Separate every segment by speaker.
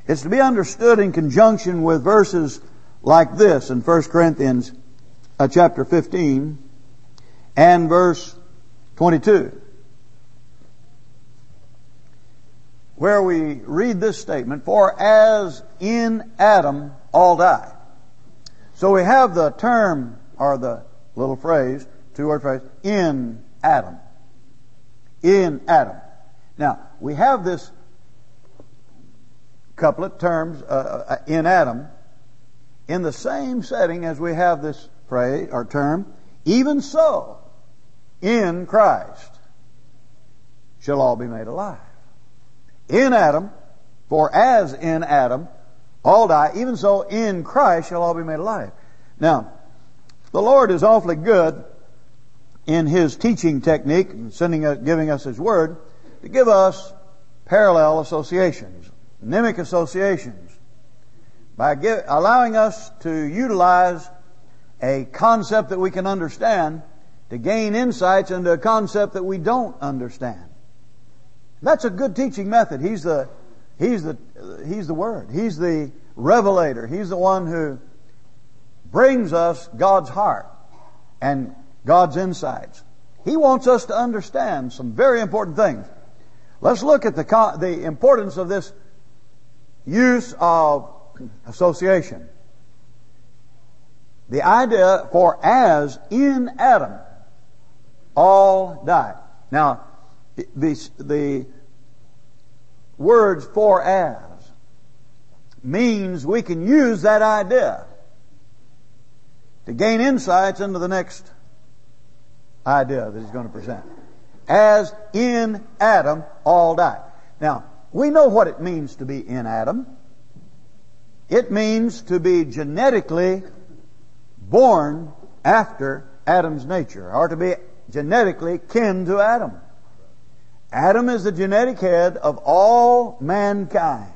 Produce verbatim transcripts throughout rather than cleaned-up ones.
Speaker 1: It's to be understood in conjunction with verses like this in First Corinthians uh, chapter fifteen and verse twenty-two, where we read this statement, "For as in Adam all die." So we have the term, or the little phrase, two-word phrase, in Adam. In Adam. Now, we have this couplet, terms, uh, in Adam, in the same setting as we have this phrase, or term, even so, in Christ shall all be made alive. In Adam, for as in Adam all die, even so in Christ shall all be made alive. Now, the Lord is awfully good in His teaching technique, sending us, giving us His Word, to give us parallel associations, mnemic associations, by give, allowing us to utilize a concept that we can understand to gain insights into a concept that we don't understand. That's a good teaching method. He's the, he's the, he's the Word. He's the revelator. He's the one who brings us God's heart and God's insights. He wants us to understand some very important things. Let's look at the, the importance of this use of association. The idea, for as in Adam all die. Now, the, the words for as means we can use that idea to gain insights into the next idea that he's going to present. As in Adam all die. Now, we know what it means to be in Adam. It means to be genetically born after Adam's nature, or to be genetically kin to Adam. Adam is the genetic head of all mankind.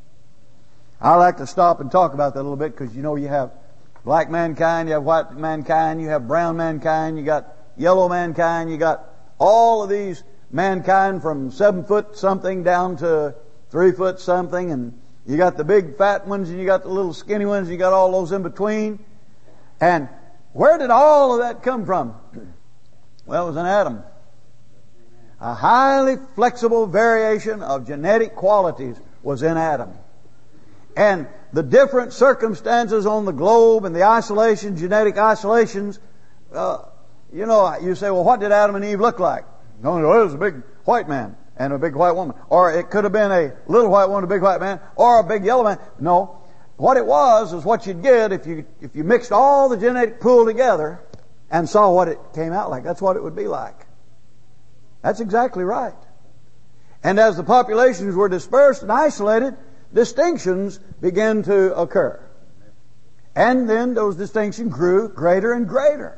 Speaker 1: I like to stop and talk about that a little bit, because you know you have black mankind, you have white mankind, you have brown mankind, you got yellow mankind, you got all of these mankind from seven foot something down to three foot something, and you got the big fat ones and you got the little skinny ones, and you got all those in between. And where did all of that come from? Well, it was in Adam. A highly flexible variation of genetic qualities was in Adam. And the different circumstances on the globe and the isolation, genetic isolations, uh, you know, you say, well, what did Adam and Eve look like? No, no, it was a big white man and a big white woman. Or it could have been a little white woman, a big white man, or a big yellow man. No. What it was is what you'd get if you if you mixed all the genetic pool together and saw what it came out like. That's what it would be like. That's exactly right. And as the populations were dispersed and isolated, distinctions began to occur. And then those distinctions grew greater and greater.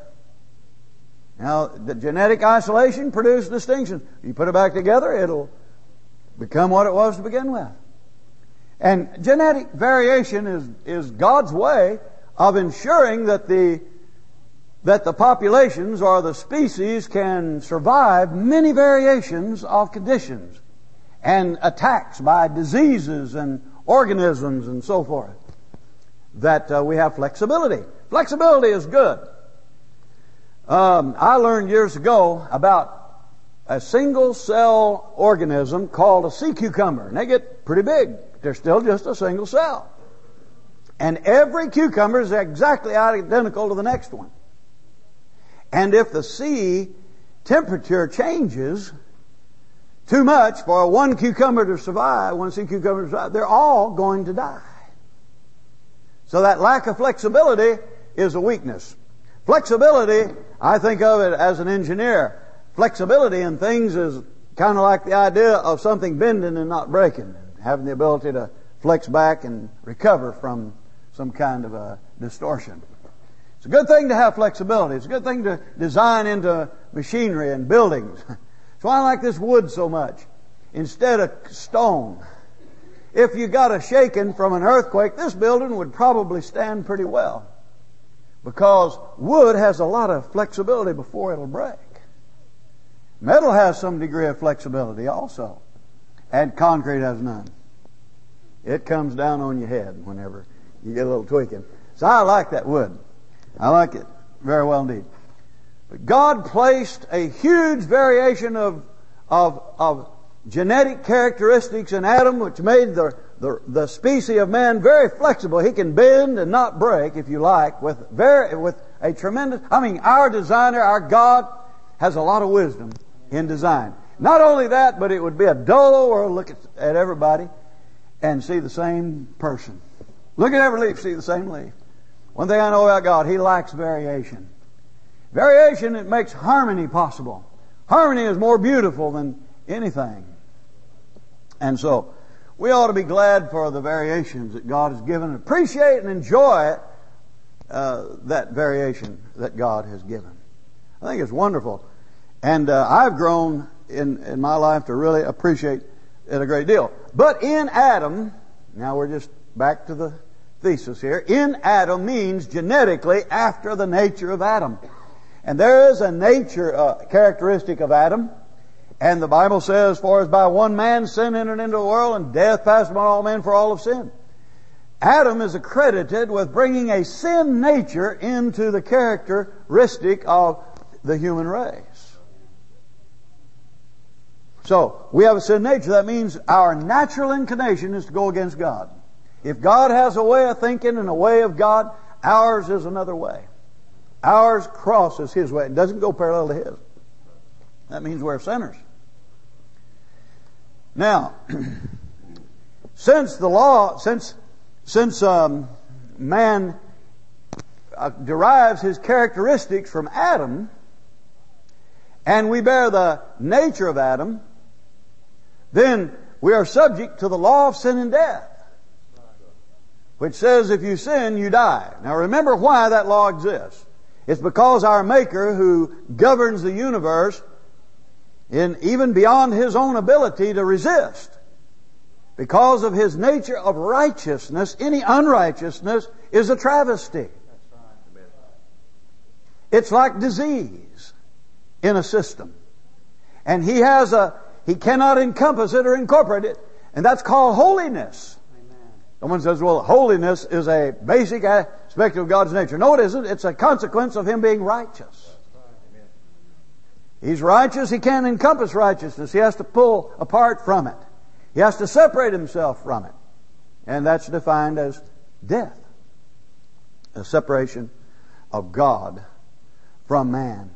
Speaker 1: Now, the genetic isolation produced distinctions. You put it back together, it'll become what it was to begin with. And genetic variation is, is God's way of ensuring that the, that the populations or the species can survive many variations of conditions and attacks by diseases and organisms and so forth. That uh, we have flexibility. Flexibility is good. Um, I learned years ago about a single cell organism called a sea cucumber. And they get pretty big. They're still just a single cell. And every cucumber is exactly identical to the next one. And if the sea temperature changes too much for one cucumber to survive, one sea cucumber to survive, they're all going to die. So that lack of flexibility is a weakness. Flexibility, I think of it as an engineer. Flexibility in things is kind of like the idea of something bending and not breaking. Having the ability to flex back and recover from some kind of a distortion. It's a good thing to have flexibility. It's a good thing to design into machinery and buildings. That's why I like this wood so much instead of stone. If you got a shaking from an earthquake, this building would probably stand pretty well, because wood has a lot of flexibility before it'll break. Metal has some degree of flexibility also, and concrete has none. it comes down on your head whenever you get a little tweaking. So I like that wood. I like it very well indeed. But God placed a huge variation of of of genetic characteristics in Adam, which made the the the species of man very flexible. He can bend and not break, if you like, with very with a tremendous. I mean, our designer, our God, has a lot of wisdom in design. Not only that, but it would be a dull old world. Look at, at everybody and see the same person. Look at every leaf, see the same leaf. One thing I know about God, He likes variation. Variation, it makes harmony possible. Harmony is more beautiful than anything. And so, we ought to be glad for the variations that God has given, appreciate and enjoy uh, that variation that God has given. I think it's wonderful. And uh, I've grown in, in my life to really appreciate it a great deal. But in Adam, now we're just back to the thesis here, in Adam means genetically after the nature of Adam. And there is a nature uh, characteristic of Adam. And the Bible says, for as by one man sin entered into the world, and death passed upon all men, for all have sinned. Adam is accredited with bringing a sin nature into the characteristic of the human race. So, we have a sin nature. That means our natural inclination is to go against God. If God has a way of thinking and a way of God, ours is another way. Ours crosses His way. It doesn't go parallel to His. That means we're sinners. Now, since the law, since since um, man uh, derives his characteristics from Adam, and we bear the nature of Adam, then we are subject to the law of sin and death, which says if you sin, you die. Now remember why that law exists. It's because our Maker, who governs the universe, in even beyond His own ability to resist, because of His nature of righteousness, any unrighteousness is a travesty. It's like disease in a system. And He has a, He cannot encompass it or incorporate it, and that's called holiness. Someone says, well, holiness is a basic aspect of God's nature. No, it isn't. It's a consequence of Him being righteous. He's righteous. He can't encompass righteousness. He has to pull apart from it. He has to separate Himself from it. And that's defined as death. A separation of God from man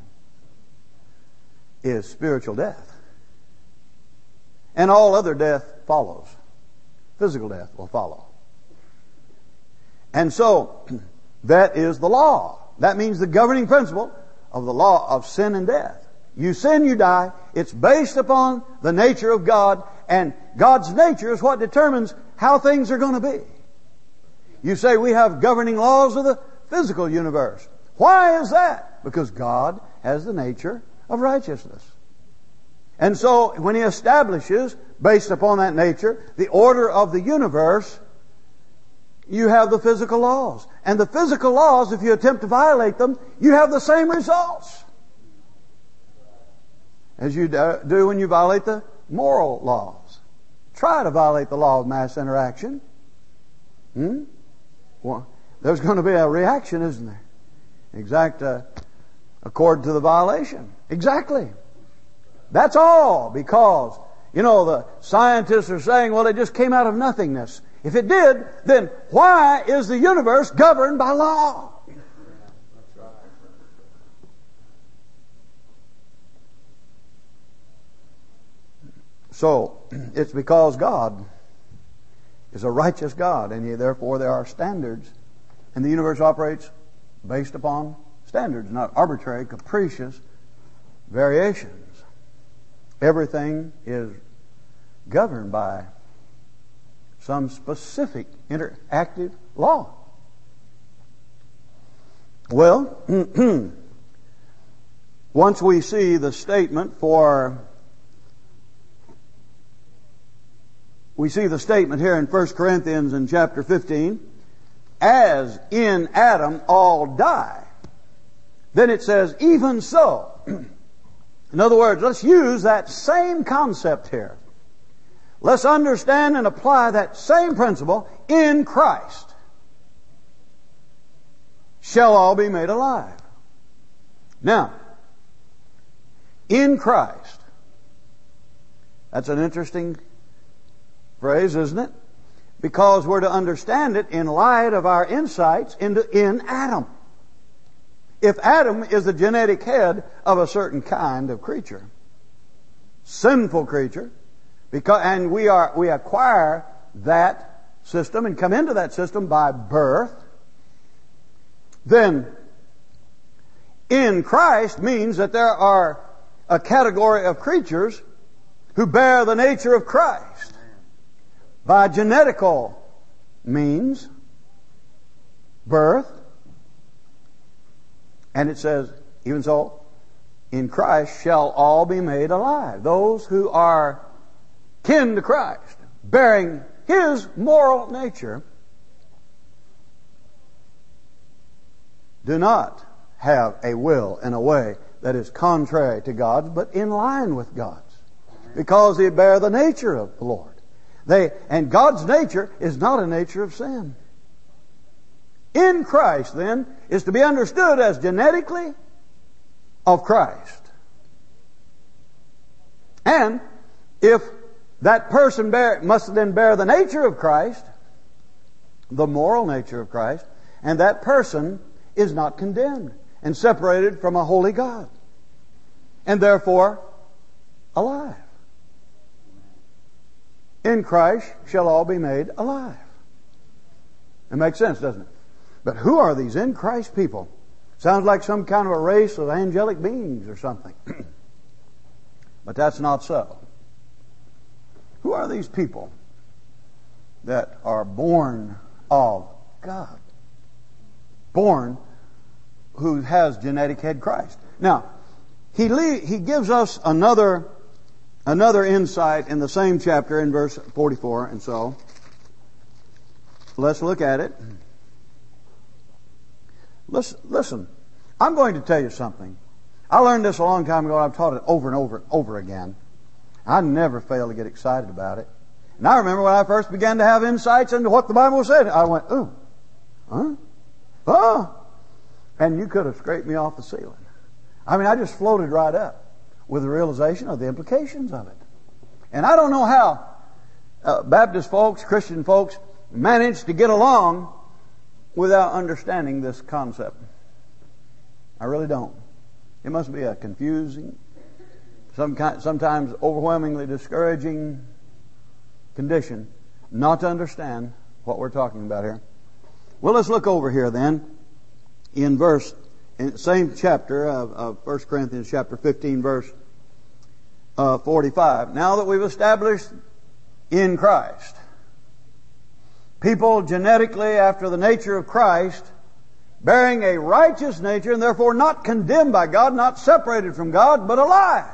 Speaker 1: is spiritual death. And all other death follows. Physical death will follow. And so, that is the law. That means the governing principle of the law of sin and death. You sin, you die. It's based upon the nature of God, and God's nature is what determines how things are going to be. You say we have governing laws of the physical universe. Why is that? Because God has the nature of righteousness. And so, when He establishes, based upon that nature, the order of the universe, you have the physical laws. And the physical laws, if you attempt to violate them, you have the same results as you do when you violate the moral laws. Try to violate the law of mass interaction. Hmm? Well, there's going to be a reaction, isn't there? Exact, uh, according to the violation. Exactly. That's all because, you know, the scientists are saying, well, it just came out of nothingness. If it did, then why is the universe governed by law? So, it's because God is a righteous God, and he, therefore there are standards, and the universe operates based upon standards, not arbitrary, capricious variations. Everything is governed by some specific interactive law. Well, once we see the statement for We see the statement here in First Corinthians in chapter fifteen, as in Adam all die. Then it says, even so. In other words, let's use that same concept here. let's understand and apply that same principle. In Christ shall all be made alive. Now, in Christ. That's an interesting phrase, isn't it? Because we're to understand it in light of our insights into in Adam. If Adam is the genetic head of a certain kind of creature, sinful creature, because and we are we acquire that system and come into that system by birth, then in Christ means that there are a category of creatures who bear the nature of Christ by genetical means, birth. And it says, even so, in Christ shall all be made alive. Those who are kin to Christ, bearing His moral nature, do not have a will in a way that is contrary to God's, but in line with God's. Because they bear the nature of the Lord. They, and God's nature is not a nature of sin. In Christ, then, is to be understood as genetically of Christ. And if that person bear, must then bear the nature of Christ, the moral nature of Christ, and that person is not condemned and separated from a holy God, and therefore alive. In Christ shall all be made alive. It makes sense, doesn't it? But who are these in Christ people? Sounds like some kind of a race of angelic beings or something. But that's not so. Who are these people that are born of God? Born who has genetic head Christ. Now, he le- he gives us another another insight in the same chapter in verse forty-four, and so let's look at it. Listen, listen, I'm going to tell you something. I learned this a long time ago, and I've taught it over and over and over again. I never fail to get excited about it. And I remember when I first began to have insights into what the Bible said, I went, ooh, huh? Oh. And you could have scraped me off the ceiling. I mean, I just floated right up with the realization of the implications of it. And I don't know how uh, Baptist folks, Christian folks, manage to get along without understanding this concept. I really don't. It must be a confusing, some kind, sometimes overwhelmingly discouraging condition not to understand what we're talking about here. Well, let's look over here then in verse, in the same chapter of, of First Corinthians chapter fifteen, verse uh, forty-five. Now that we've established in Christ, people genetically after the nature of Christ, bearing a righteous nature and therefore not condemned by God, not separated from God, but alive,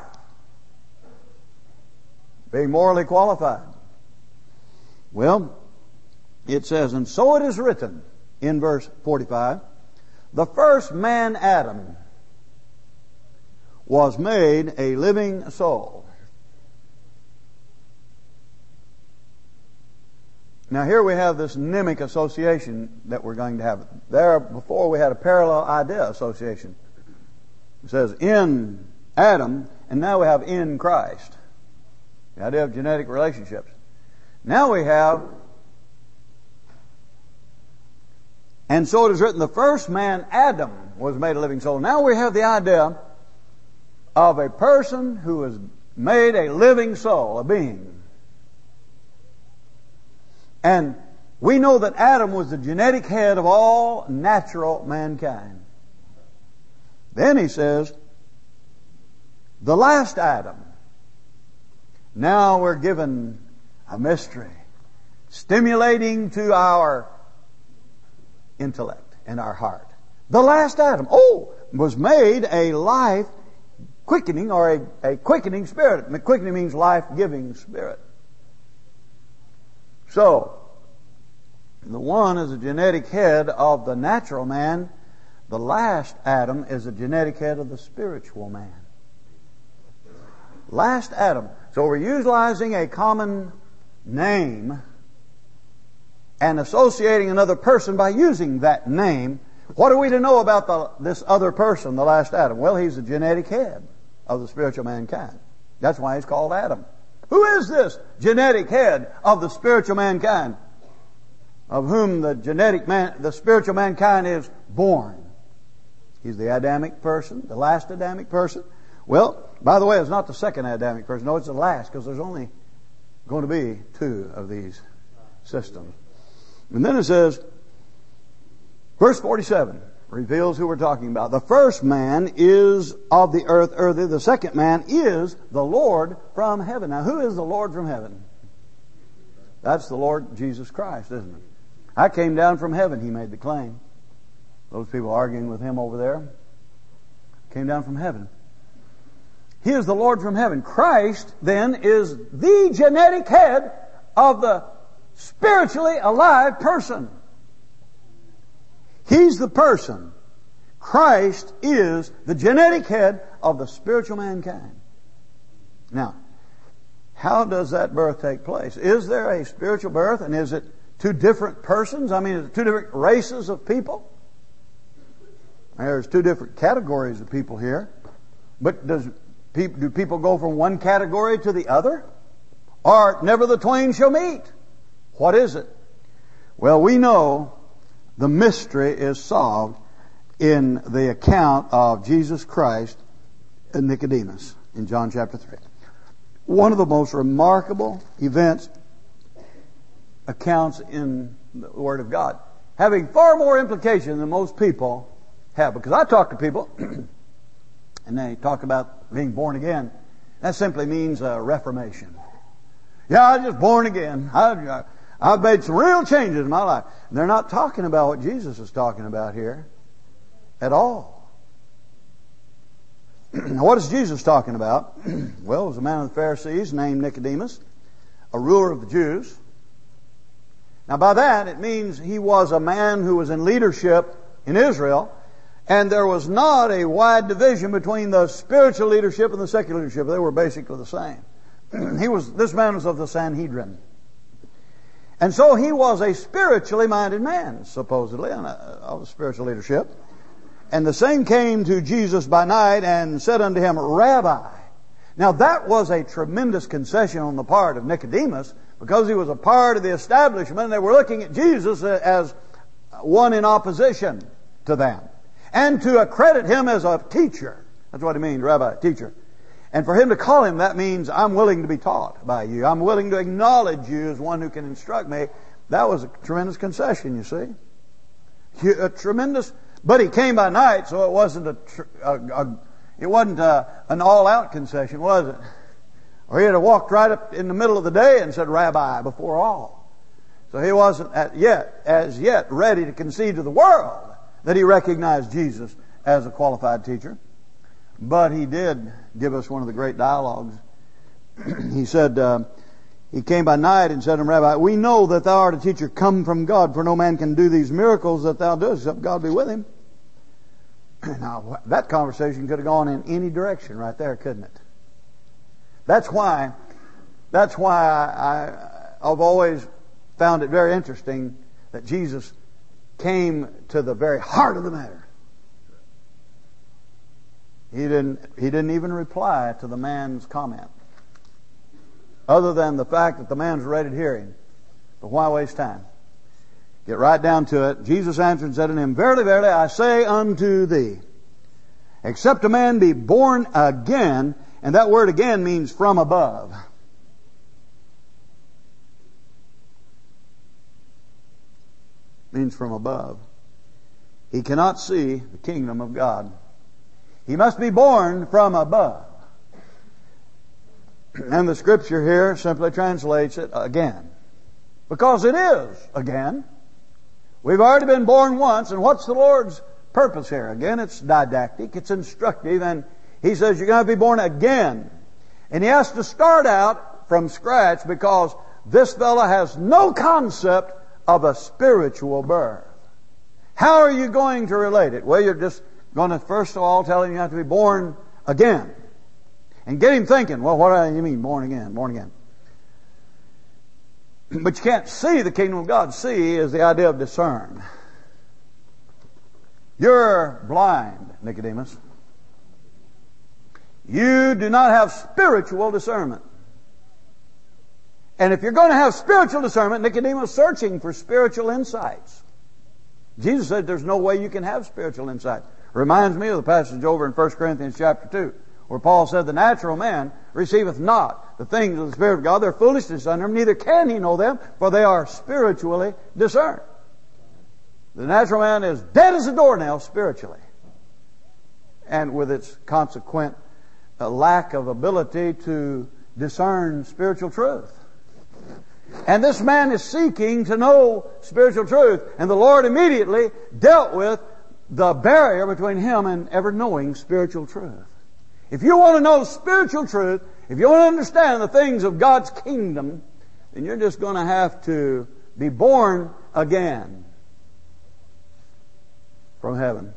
Speaker 1: being morally qualified. Well, it says, and so it is written in verse forty-five, the first man, Adam, was made a living soul. Now here we have this mnemic association that we're going to have. There, before we had a parallel idea association. It says in Adam, and now we have in Christ. The idea of genetic relationships. Now we have, and so it is written, the first man, Adam, was made a living soul. Now we have the idea of a person who was made a living soul, a being. And we know that Adam was the genetic head of all natural mankind. Then he says, the last Adam. Now we're given a mystery, stimulating to our intellect and our heart. The last Adam, oh, was made a life quickening or a, a quickening spirit. And quickening means life-giving spirit. So, the one is a genetic head of the natural man. The last Adam is a genetic head of the spiritual man. Last Adam. So we're utilizing a common name and associating another person by using that name, what are we to know about the, this other person, the last Adam? Well, he's the genetic head of the spiritual mankind. That's why he's called Adam. Who is this genetic head of the spiritual mankind, of whom the genetic man, the spiritual mankind is born? He's the Adamic person, the last Adamic person. Well, by the way, it's not the second Adamic person. No, it's the last, because there's only going to be two of these systems. And then it says, verse forty-seven reveals who we're talking about. The first man is of the earth earthy. The second man is the Lord from heaven. Now, who is the Lord from heaven? That's the Lord Jesus Christ, isn't it? I came down from heaven, he made the claim. Those people arguing with him over there came down from heaven. He is the Lord from heaven. Christ, then, is the genetic head of the spiritually alive person. He's the person. Christ is the genetic head of the spiritual mankind. Now, how does that birth take place? Is there a spiritual birth, and is it two different persons? I mean, is it two different races of people? There's two different categories of people here. But does do people go from one category to the other? Or never the twain shall meet? What is it? Well, we know the mystery is solved in the account of Jesus Christ and Nicodemus in John chapter three. One of the most remarkable events, accounts in the Word of God, having far more implication than most people have. Because I talk to people and they talk about being born again. That simply means a reformation. Yeah, I was just born again. I, I've made some real changes in my life. They're not talking about what Jesus is talking about here at all. What is Jesus talking about? Well, it was a man of the Pharisees named Nicodemus, a ruler of the Jews. Now by that, it means he was a man who was in leadership in Israel, and there was not a wide division between the spiritual leadership and the secular leadership. They were basically the same. He was, this man was of the Sanhedrin. And so he was a spiritually minded man, supposedly, of spiritual leadership. And the same came to Jesus by night and said unto him, Rabbi. Now that was a tremendous concession on the part of Nicodemus, because he was a part of the establishment. They were looking at Jesus as one in opposition to them, and to accredit him as a teacher. That's what he means, rabbi, teacher. And for him to call him, that means I'm willing to be taught by you. I'm willing to acknowledge you as one who can instruct me. That was a tremendous concession, you see. A tremendous, but he came by night, so it wasn't a, a, a it wasn't a, an all-out concession, was it? Or he had walked right up in the middle of the day and said, Rabbi, before all. So he wasn't at yet, as yet ready to concede to the world that he recognized Jesus as a qualified teacher. But he did give us one of the great dialogues. He said, uh, he came by night and said to him, Rabbi, we know that thou art a teacher come from God, for no man can do these miracles that thou doest except God be with him. Now, that conversation could have gone in any direction right there, couldn't it? That's why, that's why I, I, I've always found it very interesting that Jesus came to the very heart of the matter. He didn't, he didn't even reply to the man's comment, other than the fact that the man's ready to hear him. But why waste time? Get right down to it. Jesus answered and said unto him, Verily, verily, I say unto thee, except a man be born again, and that word again means from above. Means from above. He cannot see the kingdom of God. He must be born from above. And the scripture here simply translates it again. Because it is again. We've already been born once, and what's the Lord's purpose here? Again, it's didactic, it's instructive, and He says you're going to be born again. And He has to start out from scratch, because this fellow has no concept of a spiritual birth. How are you going to relate it? Well, you're just going to first of all tell him you have to be born again. And get him thinking, well, what do you mean born again? Born again. but you can't see the kingdom of God. See is the idea of discern. You're blind, Nicodemus. You do not have spiritual discernment. And if you're going to have spiritual discernment, Nicodemus was searching for spiritual insights. Jesus said there's no way you can have spiritual insight. Reminds me of the passage over in First Corinthians chapter two, where Paul said, the natural man receiveth not the things of the Spirit of God. They're foolishness unto him, neither can he know them, for they are spiritually discerned. The natural man is dead as a doornail spiritually, and with its consequent uh, lack of ability to discern spiritual truth. And this man is seeking to know spiritual truth, and the Lord immediately dealt with the barrier between him and ever knowing spiritual truth. If you want to know spiritual truth, if you want to understand the things of God's kingdom, then you're just going to have to be born again from heaven.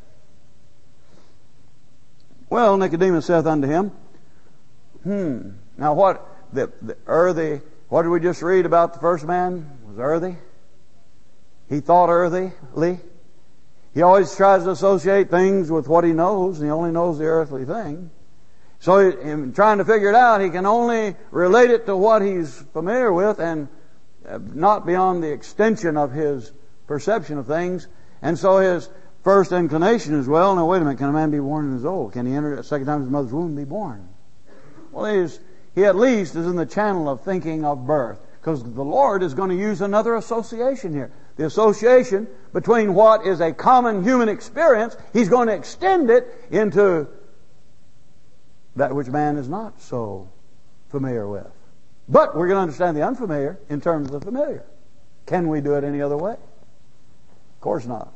Speaker 1: Well, Nicodemus saith unto him, Hmm. Now what, the, the earthy, what did we just read about the first man? Was earthy? He thought earthily. He always tries to associate things with what he knows, and he only knows the earthly thing. So in trying to figure it out, he can only relate it to what he's familiar with and not beyond the extension of his perception of things. And so his first inclination is, well, now wait a minute, can a man be born in his old? Can he enter a second time in his mother's womb and be born? Well, he, is, he at least is in the channel of thinking of birth, because the Lord is going to use another association here. The association between what is a common human experience, He's going to extend it into that which man is not so familiar with. But we're going to understand the unfamiliar in terms of the familiar. Can we do it any other way? Of course not.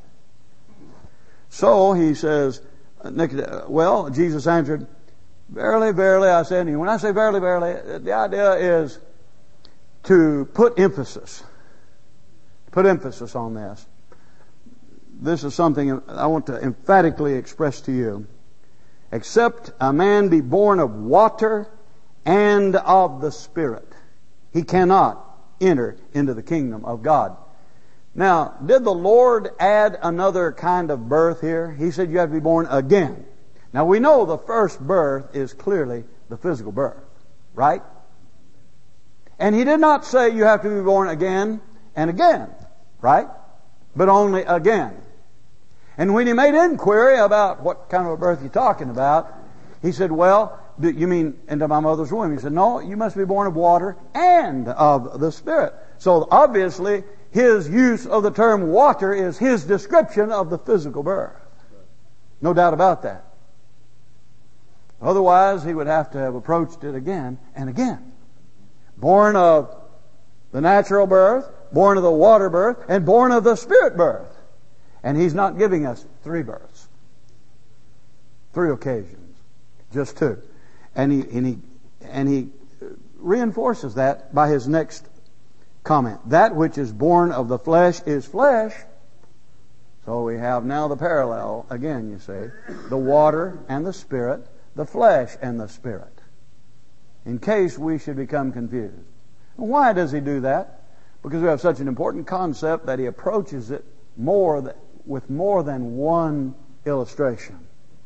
Speaker 1: So he says, well, Jesus answered, Verily, verily, I say unto you. When I say verily, verily, the idea is to put emphasis. Put emphasis on this. This is something I want to emphatically express to you. Except a man be born of water and of the Spirit, he cannot enter into the kingdom of God. Now, did the Lord add another kind of birth here? He said you have to be born again. Now, we know the first birth is clearly the physical birth, right? And He did not say you have to be born again and again, right? But only again. And when He made inquiry about what kind of a birth you're talking about, He said, well, do you mean into my mother's womb? He said, no, you must be born of water and of the Spirit. So obviously, His use of the term water is His description of the physical birth. No doubt about that. Otherwise, He would have to have approached it again and again. Born of the natural birth, born of the water birth, and born of the Spirit birth. And He's not giving us three births. Three occasions. Just two. And he, and he, and he reinforces that by his next comment. That which is born of the flesh is flesh. So we have now the parallel, again, you see. The water and the Spirit, the flesh and the Spirit. In case we should become confused. Why does He do that? Because we have such an important concept that He approaches it more th- with more than one illustration.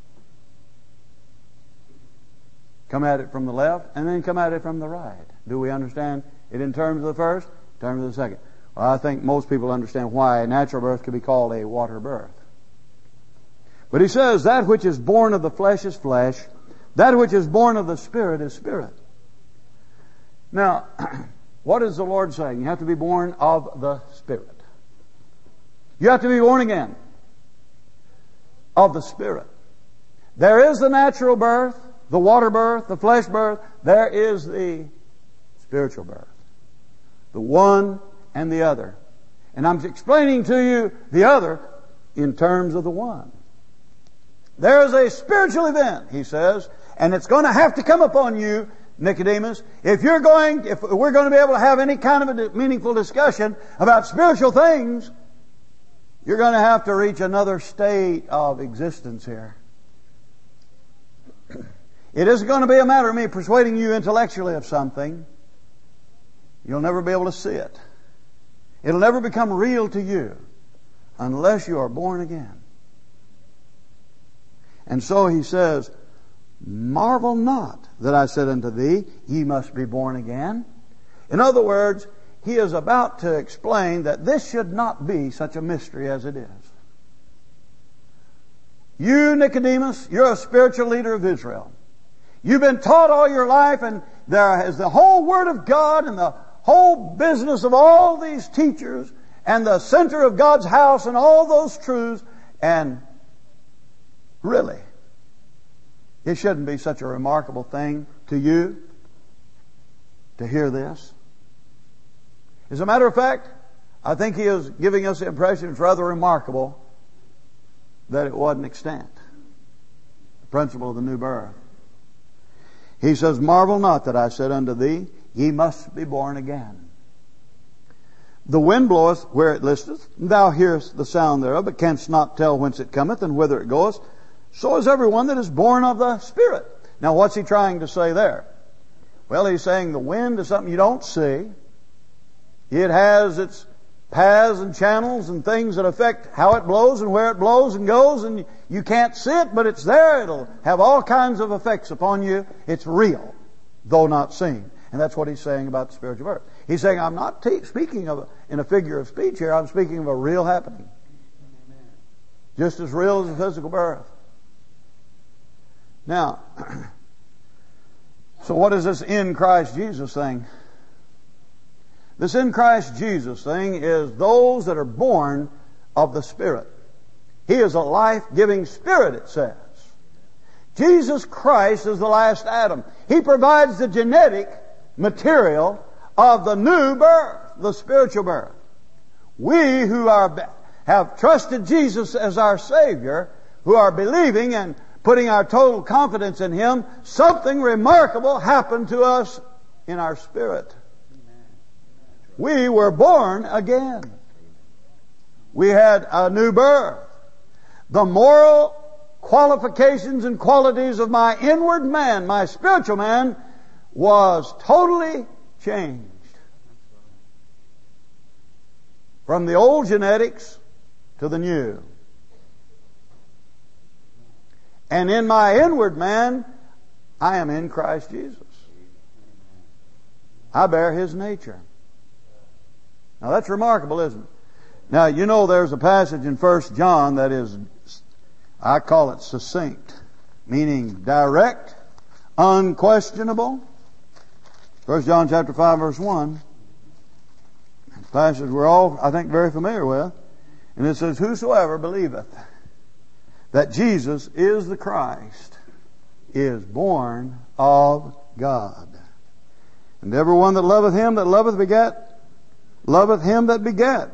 Speaker 1: Come at it from the left and then come at it from the right. Do we understand it in terms of the first, in terms of the second? Well, I think most people understand why a natural birth could be called a water birth. But He says, that which is born of the flesh is flesh, that which is born of the Spirit is spirit. Now, what is the Lord saying? You have to be born of the Spirit. You have to be born again of the Spirit. There is the natural birth, the water birth, the flesh birth. There is the spiritual birth. The one and the other. And I'm explaining to you the other in terms of the one. There is a spiritual event, He says, and it's going to have to come upon you, Nicodemus. If you're going, if we're going to be able to have any kind of a meaningful discussion about spiritual things, you're going to have to reach another state of existence here. It isn't going to be a matter of me persuading you intellectually of something. You'll never be able to see it. It'll never become real to you unless you are born again. And so he says, marvel not that I said unto thee, ye must be born again. In other words, he is about to explain that this should not be such a mystery as it is. You, Nicodemus, you're a spiritual leader of Israel. You've been taught all your life, and there is the whole Word of God and the whole business of all these teachers and the center of God's house and all those truths. And really, it shouldn't be such a remarkable thing to you to hear this. As a matter of fact, I think he is giving us the impression it's rather remarkable that it wasn't extant. The principle of the new birth. He says, marvel not that I said unto thee, ye must be born again. The wind bloweth where it listeth, and thou hearest the sound thereof, but canst not tell whence it cometh and whither it goeth. So is everyone that is born of the Spirit. Now what's he trying to say there? Well, he's saying the wind is something you don't see. It has its paths and channels and things that affect how it blows and where it blows and goes, and you can't see it, but it's there. It'll have all kinds of effects upon you. It's real, though not seen. And that's what he's saying about the spiritual birth. He's saying, I'm not te- speaking of in a figure of speech here. I'm speaking of a real happening. Just as real as a physical birth. Now, so what is this in Christ Jesus thing? This in Christ Jesus thing is those that are born of the Spirit. He is a life-giving Spirit, it says. Jesus Christ is the last Adam. He provides the genetic material of the new birth, the spiritual birth. We who are have trusted Jesus as our Savior, who are believing and putting our total confidence in Him, something remarkable happened to us in our spirit. We were born again. We had a new birth. The moral qualifications and qualities of my inward man, my spiritual man, was totally changed. From the old genetics to the new. And in my inward man, I am in Christ Jesus. I bear His nature. Now that's remarkable, isn't it? Now, you know there's a passage in First John that is, I call it succinct, meaning direct, unquestionable. First John chapter five verse one. A passage we're all, I think, very familiar with. And it says, whosoever believeth that Jesus is the Christ is born of God. And everyone that loveth Him that loveth begat, loveth Him that begat.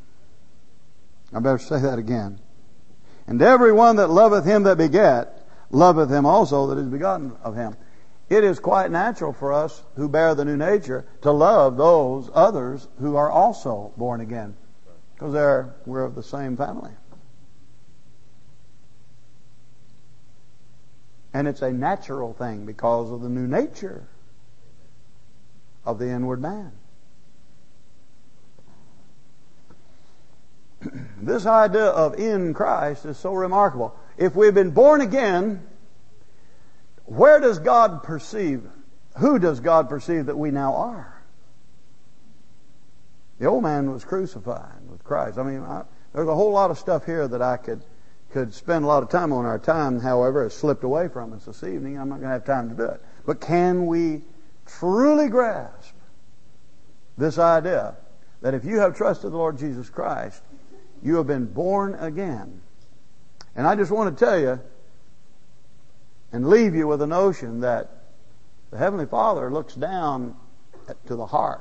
Speaker 1: I better say that again. And everyone that loveth Him that begat, loveth Him also that is begotten of Him. It is quite natural for us who bear the new nature to love those others who are also born again. Because they're, we're of the same family. And it's a natural thing because of the new nature of the inward man. This idea of in Christ is so remarkable. If we've been born again, where does God perceive? Who does God perceive that we now are? The old man was crucified with Christ. I mean, I, there's a whole lot of stuff here that I could could spend a lot of time on. Our time, however, has slipped away from us this evening. I'm not going to have time to do it. But can we truly grasp this idea that if you have trusted the Lord Jesus Christ, you have been born again? And I just want to tell you and leave you with a notion that the Heavenly Father looks down to the heart.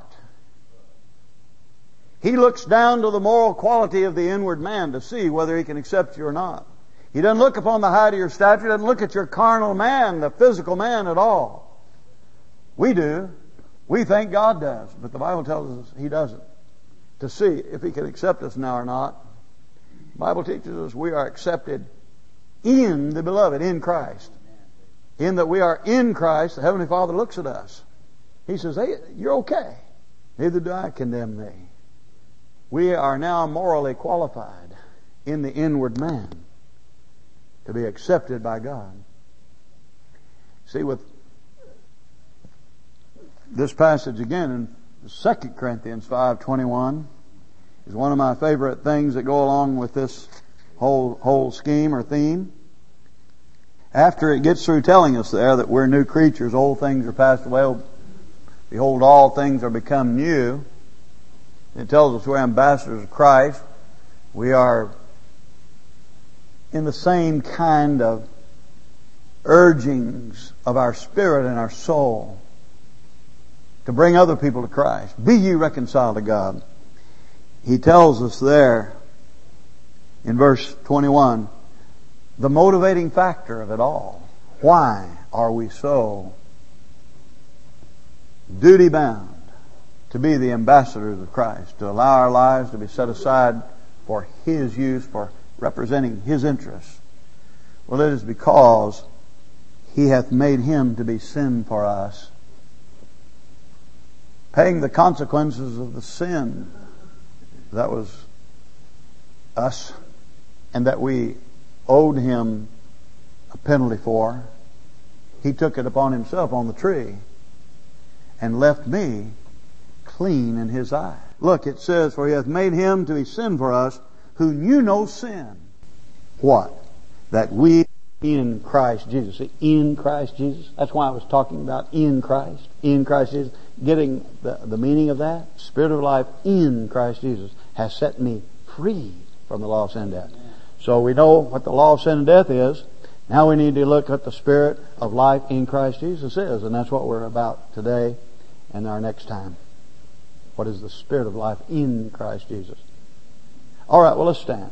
Speaker 1: He looks down to the moral quality of the inward man to see whether He can accept you or not. He doesn't look upon the height of your stature. He doesn't look at your carnal man, the physical man at all. We do. We think God does. But the Bible tells us He doesn't. To see if He can accept us now or not. The Bible teaches us we are accepted in the beloved, in Christ. In that we are in Christ, the Heavenly Father looks at us. He says, hey, you're okay. Neither do I condemn thee. We are now morally qualified in the inward man to be accepted by God. See, with this passage again in Second Corinthians five twenty-one is one of my favorite things that go along with this whole whole scheme or theme. After it gets through telling us there that we're new creatures, old things are passed away, behold, all things are become new. It tells us we're ambassadors of Christ. We are in the same kind of urgings of our spirit and our soul to bring other people to Christ. Be ye reconciled to God. He tells us there in verse twenty-one, the motivating factor of it all. Why are we so duty bound to be the ambassadors of Christ, to allow our lives to be set aside for His use, for representing His interests? Well, it is because He hath made Him to be sin for us, paying the consequences of the sin that was us and that we owed Him a penalty for. He took it upon Himself on the tree and left me clean in His eye. Look, it says, for He hath made Him to be sin for us who knew no sin. What? That we in Christ Jesus. See, in Christ Jesus. That's why I was talking about in Christ. In Christ Jesus. Getting the, the meaning of that. Spirit of life in Christ Jesus has set me free from the law of sin and death. So we know what the law of sin and death is. Now we need to look at the Spirit of life in Christ Jesus is. And that's what we're about today and our next time. What is the Spirit of life in Christ Jesus? All right, well, let's stand.